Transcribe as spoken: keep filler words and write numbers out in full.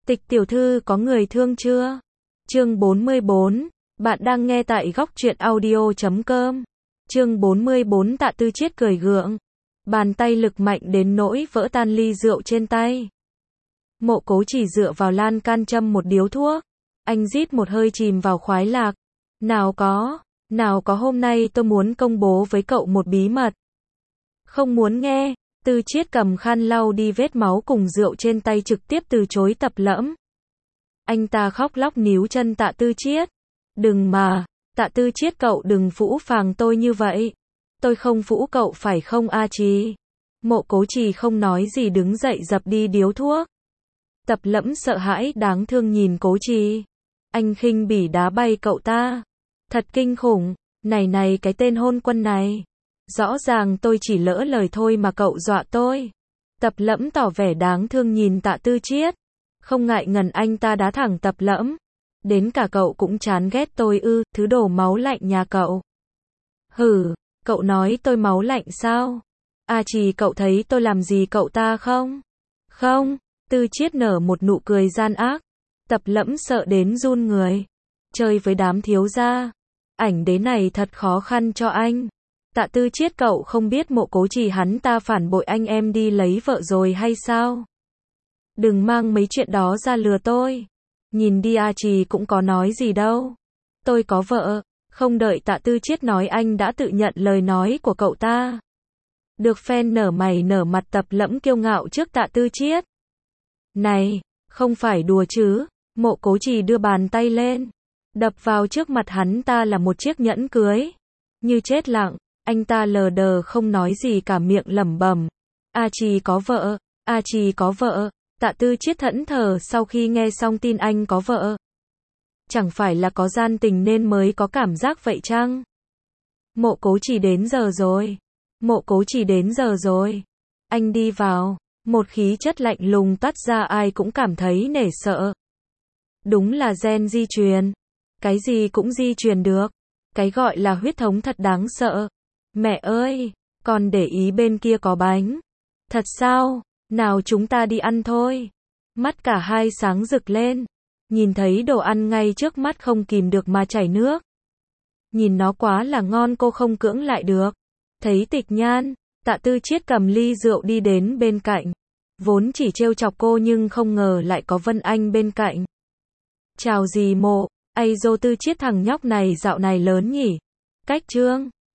Tịch tiểu thư có người thương chưa? Chương bốn mươi bốn, bạn đang nghe tại góc truyện audio chấm com. Chương bốn mươi bốn Tạ Tư Chiết cười gượng. Bàn tay lực mạnh đến nỗi vỡ tan ly rượu trên tay. Mộ Cố chỉ dựa vào lan can châm một điếu thuốc. Anh rít một hơi chìm vào khoái lạc. Nào có, nào có hôm nay tôi muốn công bố với cậu một bí mật. Không muốn nghe. Tư Chiết cầm khăn lau đi vết máu cùng rượu trên tay trực tiếp từ chối Tập Lẫm. Anh ta khóc lóc níu chân Tạ Tư Chiết. Đừng mà, Tạ Tư Chiết cậu đừng phũ phàng tôi như vậy. Tôi không phũ cậu phải không A Trì? Mộ Cố Trì không nói gì đứng dậy dập đi điếu thuốc. Tập Lẫm sợ hãi đáng thương nhìn Cố Trì. Anh khinh bỉ đá bay cậu ta. Thật kinh khủng, này này cái tên hôn quân này. Rõ ràng tôi chỉ lỡ lời thôi mà cậu dọa tôi. Tập Lẫm tỏ vẻ đáng thương nhìn Tạ Tư Chiết. Không ngại ngần anh ta đá thẳng Tập Lẫm. Đến cả cậu cũng chán ghét tôi ư, thứ đổ máu lạnh nhà cậu. Hử, cậu nói tôi máu lạnh sao? A Trì cậu thấy tôi làm gì cậu ta không? Không, Tư Chiết nở một nụ cười gian ác. Tập Lẫm sợ đến run người. Chơi với đám thiếu gia. Ảnh đế này thật khó khăn cho anh. Tạ Tư Chiết cậu không biết Mộ Cố Trì hắn ta phản bội anh em đi lấy vợ rồi hay sao? Đừng mang mấy chuyện đó ra lừa tôi. Nhìn đi A Trì cũng có nói gì đâu. Tôi có vợ. Không đợi Tạ Tư Chiết nói anh đã tự nhận lời nói của cậu ta. Được fan nở mày nở mặt Tập Lẫm kiêu ngạo trước Tạ Tư Chiết. Này, không phải đùa chứ? Mộ Cố Trì đưa bàn tay lên. Đập vào trước mặt hắn ta là một chiếc nhẫn cưới. Như chết lặng. Anh ta lờ đờ không nói gì cả miệng lẩm bẩm. A Trì có vợ, A Trì có vợ. Tạ Tư Chiết thẫn thờ sau khi nghe xong tin anh có vợ. Chẳng phải là có gian tình nên mới có cảm giác vậy chăng? Mộ Cố Trì đến giờ rồi. Mộ Cố Trì đến giờ rồi. Anh đi vào. Một khí chất lạnh lùng toát ra ai cũng cảm thấy nể sợ. Đúng là gen di truyền. Cái gì cũng di truyền được. Cái gọi là huyết thống thật đáng sợ. Mẹ ơi, còn để ý bên kia có bánh. Thật sao? Nào chúng ta đi ăn thôi. Mắt cả hai sáng rực lên. Nhìn thấy đồ ăn ngay trước mắt không kìm được mà chảy nước. Nhìn nó quá là ngon cô không cưỡng lại được. Thấy Tịch Nhan, Tạ Tư Chiết cầm ly rượu đi đến bên cạnh. Vốn chỉ trêu chọc cô nhưng không ngờ lại có Vân Anh bên cạnh. Chào dì Mộ, ây dô Tư Chiết thằng nhóc này dạo này lớn nhỉ. Cách trương.